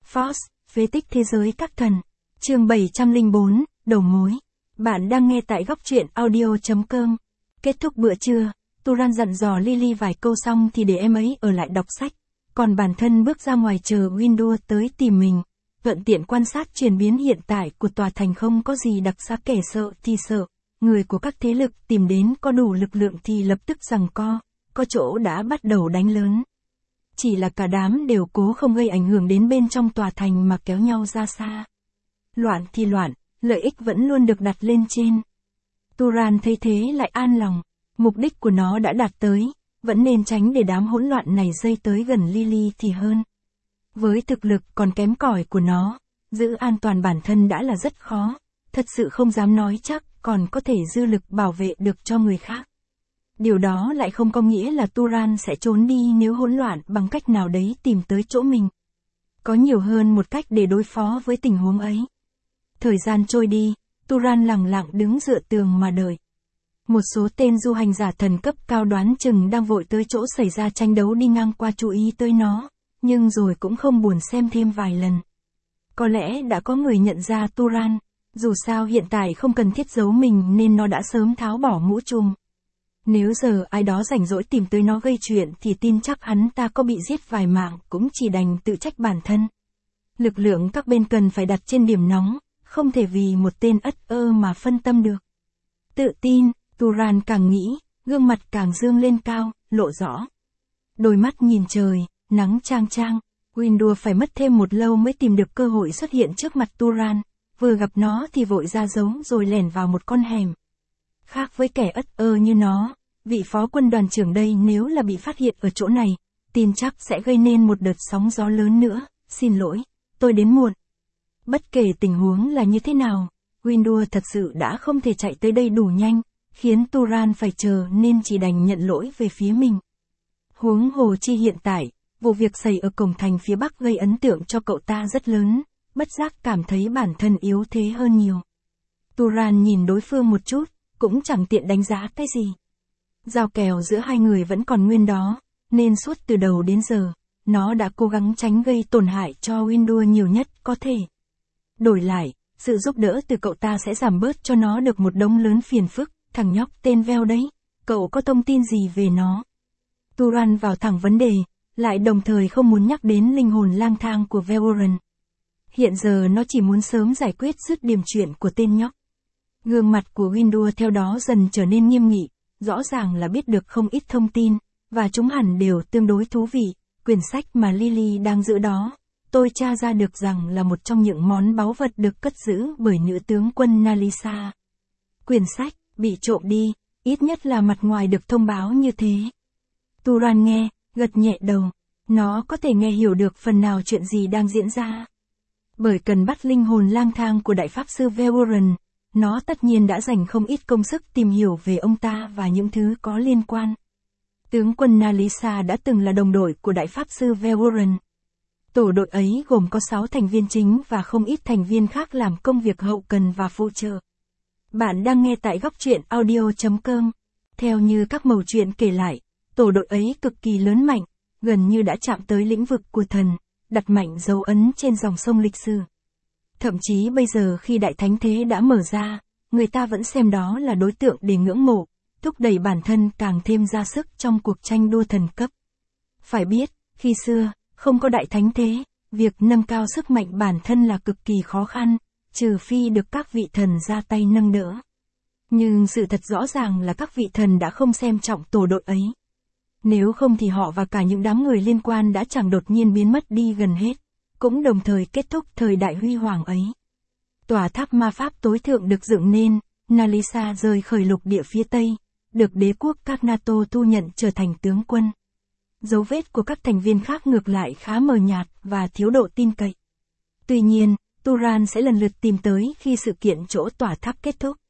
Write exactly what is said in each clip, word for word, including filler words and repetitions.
Force, phế tích thế giới các thần. Chương bảy trăm lẻ bốn, đầu mối. Bạn đang nghe tại góc truyện audio chấm com. Kết thúc bữa trưa, Turan dặn dò Lily vài câu xong thì để em ấy ở lại đọc sách. Còn bản thân bước ra ngoài chờ Windu tới tìm mình. Thuận tiện quan sát chuyển biến hiện tại của tòa thành không có gì đặc sắc, kẻ sợ thì sợ. Người của các thế lực tìm đến có đủ lực lượng thì lập tức giằng co, có chỗ đã bắt đầu đánh lớn. Chỉ là cả đám đều cố không gây ảnh hưởng đến bên trong tòa thành mà kéo nhau ra xa. Loạn thì loạn, lợi ích vẫn luôn được đặt lên trên. Turan thấy thế lại an lòng, mục đích của nó đã đạt tới, vẫn nên tránh để đám hỗn loạn này dây tới gần Lily thì hơn. Với thực lực còn kém cỏi của nó, giữ an toàn bản thân đã là rất khó, thật sự không dám nói chắc còn có thể dư lực bảo vệ được cho người khác. Điều đó lại không có nghĩa là Turan sẽ trốn đi nếu hỗn loạn bằng cách nào đấy tìm tới chỗ mình. Có nhiều hơn một cách để đối phó với tình huống ấy. Thời gian trôi đi, Turan lặng lặng đứng dựa tường mà đợi. Một số tên du hành giả thần cấp cao đoán chừng đang vội tới chỗ xảy ra tranh đấu đi ngang qua chú ý tới nó, nhưng rồi cũng không buồn xem thêm vài lần. Có lẽ đã có người nhận ra Turan, dù sao hiện tại không cần thiết giấu mình nên nó đã sớm tháo bỏ mũ trùm. Nếu giờ ai đó rảnh rỗi tìm tới nó gây chuyện thì tin chắc hắn ta có bị giết vài mạng cũng chỉ đành tự trách bản thân. Lực lượng các bên cần phải đặt trên điểm nóng, không thể vì một tên ất ơ mà phân tâm được. Tự tin, Turan càng nghĩ, gương mặt càng dương lên cao, lộ rõ. Đôi mắt nhìn trời, nắng chang chang, Windu phải mất thêm một lâu mới tìm được cơ hội xuất hiện trước mặt Turan, vừa gặp nó thì vội ra giấu rồi lẻn vào một con hẻm. Khác với kẻ ất ơ như nó, vị phó quân đoàn trưởng đây nếu là bị phát hiện ở chỗ này, tin chắc sẽ gây nên một đợt sóng gió lớn nữa. Xin lỗi, tôi đến muộn. Bất kể tình huống là như thế nào, Windu thật sự đã không thể chạy tới đây đủ nhanh, khiến Turan phải chờ nên chỉ đành nhận lỗi về phía mình. Huống hồ chi hiện tại, vụ việc xảy ở cổng thành phía bắc gây ấn tượng cho cậu ta rất lớn, bất giác cảm thấy bản thân yếu thế hơn nhiều. Turan nhìn đối phương một chút, cũng chẳng tiện đánh giá cái gì. Giao kèo giữa hai người vẫn còn nguyên đó, nên suốt từ đầu đến giờ, nó đã cố gắng tránh gây tổn hại cho Windu nhiều nhất có thể. Đổi lại, sự giúp đỡ từ cậu ta sẽ giảm bớt cho nó được một đống lớn phiền phức. Thằng nhóc tên Vel đấy, cậu có thông tin gì về nó? Turan vào thẳng vấn đề, lại đồng thời không muốn nhắc đến linh hồn lang thang của Velvoran. Hiện giờ nó chỉ muốn sớm giải quyết dứt điểm chuyện của tên nhóc. Gương mặt của Windu theo đó dần trở nên nghiêm nghị, rõ ràng là biết được không ít thông tin, và chúng hẳn đều tương đối thú vị. Quyển sách mà Lily đang giữ đó, tôi tra ra được rằng là một trong những món báu vật được cất giữ bởi nữ tướng quân Nalisa. Quyển sách bị trộm đi, ít nhất là mặt ngoài được thông báo như thế. Turan nghe, gật nhẹ đầu, nó có thể nghe hiểu được phần nào chuyện gì đang diễn ra. Bởi cần bắt linh hồn lang thang của đại pháp sư Velvoran, nó tất nhiên đã dành không ít công sức tìm hiểu về ông ta và những thứ có liên quan. Tướng quân Nalisa đã từng là đồng đội của đại pháp sư Velvoran. Tổ đội ấy gồm có sáu thành viên chính và không ít thành viên khác làm công việc hậu cần và phụ trợ. Bạn đang nghe tại góc truyện audio chấm com. Theo như các mẩu chuyện kể lại, tổ đội ấy cực kỳ lớn mạnh, gần như đã chạm tới lĩnh vực của thần, đặt mạnh dấu ấn trên dòng sông lịch sử. Thậm chí bây giờ khi đại thánh thế đã mở ra, người ta vẫn xem đó là đối tượng để ngưỡng mộ, thúc đẩy bản thân càng thêm ra sức trong cuộc tranh đua thần cấp. Phải biết, khi xưa, không có đại thánh thế, việc nâng cao sức mạnh bản thân là cực kỳ khó khăn, trừ phi được các vị thần ra tay nâng đỡ. Nhưng sự thật rõ ràng là các vị thần đã không xem trọng tổ đội ấy. Nếu không thì họ và cả những đám người liên quan đã chẳng đột nhiên biến mất đi gần hết, cũng đồng thời kết thúc thời đại huy hoàng ấy. Tòa tháp ma pháp tối thượng được dựng nên, Nalisa rời khởi lục địa phía Tây, được đế quốc Khagnato thu nhận trở thành tướng quân. Dấu vết của các thành viên khác ngược lại khá mờ nhạt và thiếu độ tin cậy. Tuy nhiên, Turan sẽ lần lượt tìm tới khi sự kiện chỗ tòa tháp kết thúc.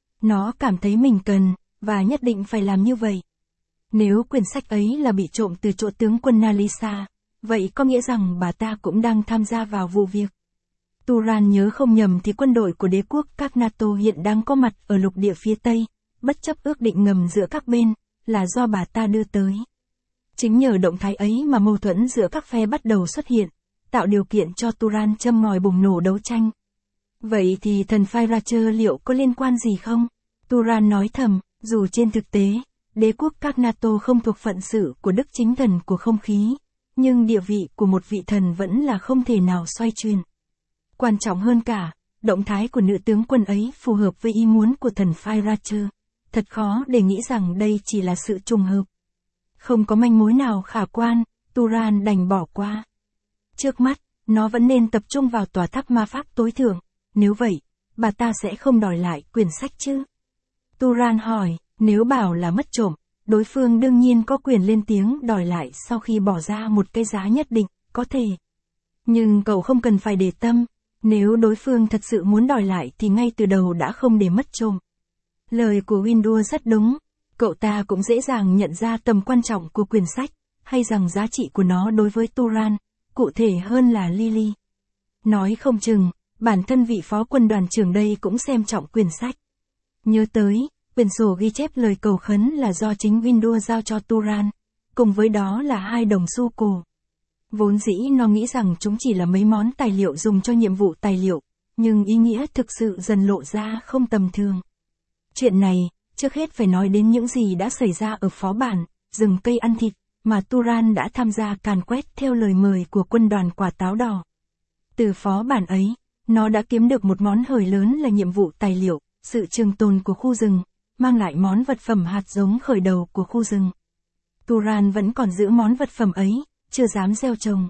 Nó cảm thấy mình cần, và nhất định phải làm như vậy. Nếu quyển sách ấy là bị trộm từ chỗ tướng quân Nalisa, vậy có nghĩa rằng bà ta cũng đang tham gia vào vụ việc. Turan nhớ không nhầm thì quân đội của đế quốc Khagnato hiện đang có mặt ở lục địa phía Tây, bất chấp ước định ngầm giữa các bên, là do bà ta đưa tới. Chính nhờ động thái ấy mà mâu thuẫn giữa các phe bắt đầu xuất hiện, tạo điều kiện cho Turan châm ngòi bùng nổ đấu tranh. Vậy thì thần Firacher liệu có liên quan gì không? Turan nói thầm, dù trên thực tế, đế quốc Cagnato không thuộc phận sự của đức chính thần của không khí, nhưng địa vị của một vị thần vẫn là không thể nào xoay chuyển. Quan trọng hơn cả, động thái của nữ tướng quân ấy phù hợp với ý muốn của thần Firacher. Thật khó để nghĩ rằng đây chỉ là sự trùng hợp. Không có manh mối nào khả quan, Turan đành bỏ qua. Trước mắt, nó vẫn nên tập trung vào tòa tháp ma pháp tối thượng, nếu vậy, bà ta sẽ không đòi lại quyển sách chứ? Turan hỏi, nếu bảo là mất trộm, đối phương đương nhiên có quyền lên tiếng đòi lại sau khi bỏ ra một cái giá nhất định, có thể. Nhưng cậu không cần phải để tâm, nếu đối phương thật sự muốn đòi lại thì ngay từ đầu đã không để mất trộm. Lời của Windu rất đúng, cậu ta cũng dễ dàng nhận ra tầm quan trọng của quyển sách, hay rằng giá trị của nó đối với Turan, cụ thể hơn là Lily. Nói không chừng, bản thân vị phó quân đoàn trưởng đây cũng xem trọng quyển sách. Nhớ tới, quyển sổ ghi chép lời cầu khấn là do chính Windu giao cho Turan, cùng với đó là hai đồng xu cổ. Vốn dĩ nó nghĩ rằng chúng chỉ là mấy món tài liệu dùng cho nhiệm vụ tài liệu, nhưng ý nghĩa thực sự dần lộ ra không tầm thường. Chuyện này, trước hết phải nói đến những gì đã xảy ra ở phó bản, rừng cây ăn thịt, mà Turan đã tham gia càn quét theo lời mời của quân đoàn quả táo đỏ. Từ phó bản ấy, nó đã kiếm được một món hời lớn là nhiệm vụ tài liệu, sự trường tồn của khu rừng, mang lại món vật phẩm hạt giống khởi đầu của khu rừng. Turan vẫn còn giữ món vật phẩm ấy, chưa dám gieo trồng.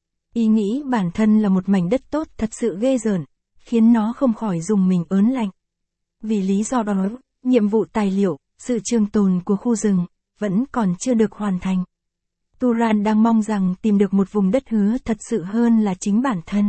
Ý nghĩ bản thân là một mảnh đất tốt thật sự ghê rợn, khiến nó không khỏi dùng mình ớn lạnh. Vì lý do đó, nhiệm vụ tài liệu, sự trường tồn của khu rừng, vẫn còn chưa được hoàn thành. Turan đang mong rằng tìm được một vùng đất hứa thật sự hơn là chính bản thân.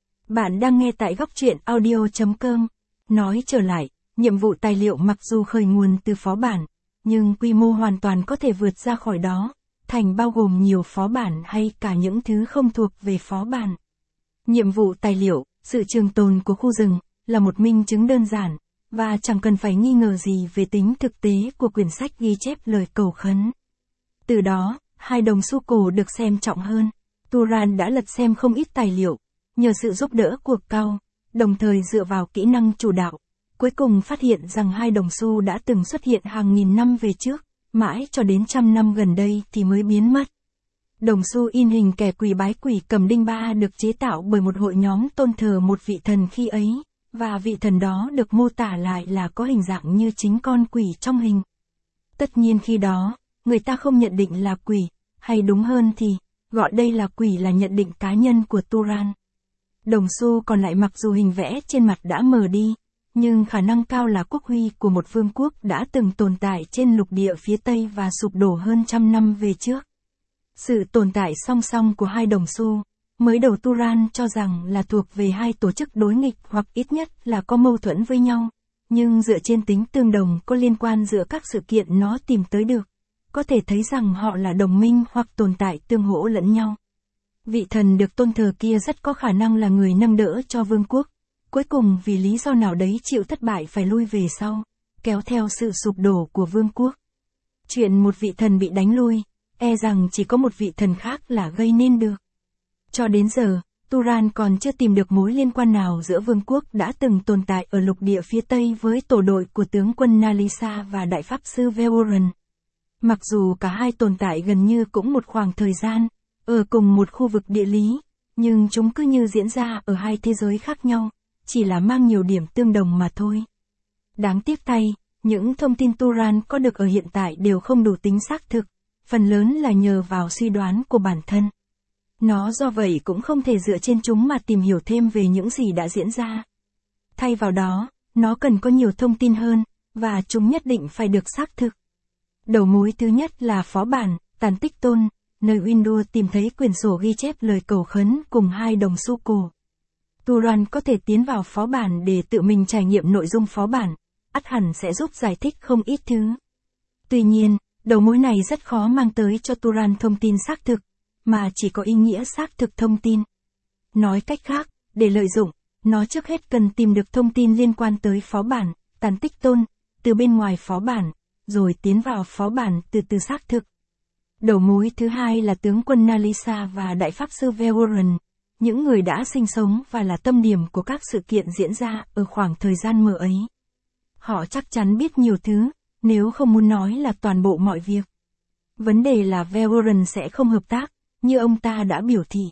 Bạn đang nghe tại góc truyện audio chấm com. Nói trở lại, nhiệm vụ tài liệu mặc dù khởi nguồn từ phó bản, nhưng quy mô hoàn toàn có thể vượt ra khỏi đó, thành bao gồm nhiều phó bản hay cả những thứ không thuộc về phó bản. Nhiệm vụ tài liệu, sự trường tồn của khu rừng, là một minh chứng đơn giản, và chẳng cần phải nghi ngờ gì về tính thực tế của quyển sách ghi chép lời cầu khấn. Từ đó, hai đồng xu cổ được xem trọng hơn. Turan đã lật xem không ít tài liệu, nhờ sự giúp đỡ của Cao, đồng thời dựa vào kỹ năng chủ đạo, cuối cùng phát hiện rằng hai đồng xu đã từng xuất hiện hàng nghìn năm về trước, mãi cho đến trăm năm gần đây thì mới biến mất. Đồng xu in hình kẻ quỳ bái quỷ cầm đinh ba được chế tạo bởi một hội nhóm tôn thờ một vị thần khi ấy, và vị thần đó được mô tả lại là có hình dạng như chính con quỷ trong hình. Tất nhiên khi đó, người ta không nhận định là quỷ, hay đúng hơn thì, gọi đây là quỷ là nhận định cá nhân của Turan. Đồng xu còn lại mặc dù hình vẽ trên mặt đã mờ đi, nhưng khả năng cao là quốc huy của một vương quốc đã từng tồn tại trên lục địa phía Tây và sụp đổ hơn trăm năm về trước. Sự tồn tại song song của hai đồng xu, mới đầu Turan cho rằng là thuộc về hai tổ chức đối nghịch hoặc ít nhất là có mâu thuẫn với nhau, nhưng dựa trên tính tương đồng có liên quan giữa các sự kiện nó tìm tới được, có thể thấy rằng họ là đồng minh hoặc tồn tại tương hỗ lẫn nhau. Vị thần được tôn thờ kia rất có khả năng là người nâng đỡ cho vương quốc, cuối cùng vì lý do nào đấy chịu thất bại phải lui về sau, kéo theo sự sụp đổ của vương quốc. Chuyện một vị thần bị đánh lui, e rằng chỉ có một vị thần khác là gây nên được. Cho đến giờ, Turan còn chưa tìm được mối liên quan nào giữa vương quốc đã từng tồn tại ở lục địa phía Tây với tổ đội của tướng quân Nalisa và đại pháp sư Veoran. Mặc dù cả hai tồn tại gần như cũng một khoảng thời gian, ở cùng một khu vực địa lý, nhưng chúng cứ như diễn ra ở hai thế giới khác nhau, chỉ là mang nhiều điểm tương đồng mà thôi. Đáng tiếc thay, những thông tin Turan có được ở hiện tại đều không đủ tính xác thực, phần lớn là nhờ vào suy đoán của bản thân. Nó do vậy cũng không thể dựa trên chúng mà tìm hiểu thêm về những gì đã diễn ra. Thay vào đó, nó cần có nhiều thông tin hơn, và chúng nhất định phải được xác thực. Đầu mối thứ nhất là phó bản, Tàn Tích Tôn, nơi Windu tìm thấy quyển sổ ghi chép lời cầu khấn cùng hai đồng xu cổ. Turan có thể tiến vào phó bản để tự mình trải nghiệm nội dung phó bản, ắt hẳn sẽ giúp giải thích không ít thứ. Tuy nhiên, đầu mối này rất khó mang tới cho Turan thông tin xác thực, mà chỉ có ý nghĩa xác thực thông tin. Nói cách khác, để lợi dụng, nó trước hết cần tìm được thông tin liên quan tới phó bản, Tàn Tích Tôn, từ bên ngoài phó bản, rồi tiến vào phó bản từ từ xác thực. Đầu mối thứ hai là tướng quân Nalisa và đại pháp sư Veoran. những người đã sinh sống và là tâm điểm của các sự kiện diễn ra ở khoảng thời gian mờ ấy. Họ chắc chắn biết nhiều thứ, nếu không muốn nói là toàn bộ mọi việc. Vấn đề là Warren sẽ không hợp tác, như ông ta đã biểu thị.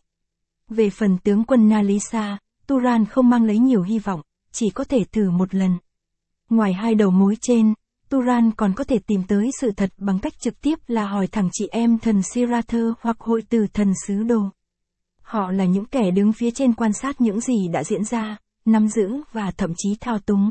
Về phần tướng quân Nalisa, Turan không mang lấy nhiều hy vọng, chỉ có thể thử một lần. Ngoài hai đầu mối trên, Turan còn có thể tìm tới sự thật bằng cách trực tiếp là hỏi thẳng chị em thần Sirather hoặc hội từ thần sứ đồ. Họ là những kẻ đứng phía trên quan sát những gì đã diễn ra, nắm giữ và thậm chí thao túng.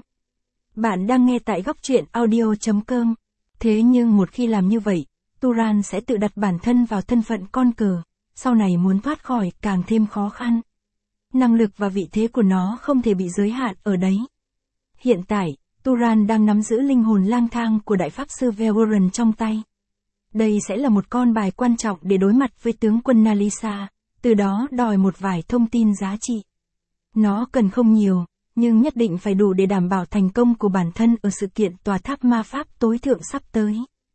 Bạn đang nghe tại góc truyện audio chấm com. Thế nhưng một khi làm như vậy, Turan sẽ tự đặt bản thân vào thân phận con cờ, sau này muốn thoát khỏi càng thêm khó khăn. Năng lực và vị thế của nó không thể bị giới hạn ở đấy. Hiện tại, Turan đang nắm giữ linh hồn lang thang của đại pháp sư Warren trong tay. Đây sẽ là một con bài quan trọng để đối mặt với tướng quân Nalisa, từ đó đòi một vài thông tin giá trị. Nó cần không nhiều, nhưng nhất định phải đủ để đảm bảo thành công của bản thân ở sự kiện tòa tháp ma pháp tối thượng sắp tới.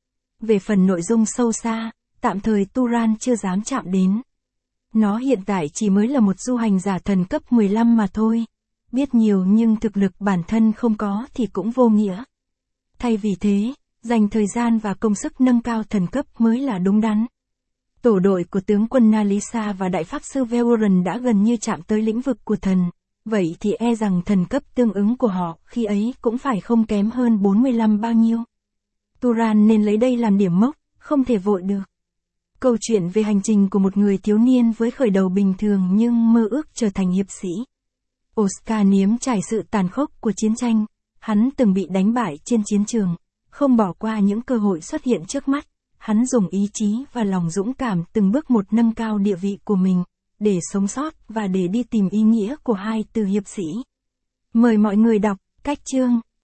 Về phần nội dung sâu xa, tạm thời Turan chưa dám chạm đến. Nó hiện tại chỉ mới là một du hành giả thần cấp mười lăm mà thôi. Biết nhiều nhưng thực lực bản thân không có thì cũng vô nghĩa. Thay vì thế, dành thời gian và công sức nâng cao thần cấp mới là đúng đắn. Tổ đội của tướng quân Nalisa và đại pháp sư Warren đã gần như chạm tới lĩnh vực của thần, vậy thì e rằng thần cấp tương ứng của họ khi ấy cũng phải không kém hơn bốn mươi lăm bao nhiêu. Turan nên lấy đây làm điểm mốc, không thể vội được. Câu chuyện về hành trình của một người thiếu niên với khởi đầu bình thường nhưng mơ ước trở thành hiệp sĩ. Oscar nếm trải sự tàn khốc của chiến tranh, hắn từng bị đánh bại trên chiến trường, không bỏ qua những cơ hội xuất hiện trước mắt, hắn dùng ý chí và lòng dũng cảm từng bước một nâng cao địa vị của mình, để sống sót và để đi tìm ý nghĩa của hai từ hiệp sĩ. Mời mọi người đọc cách chương.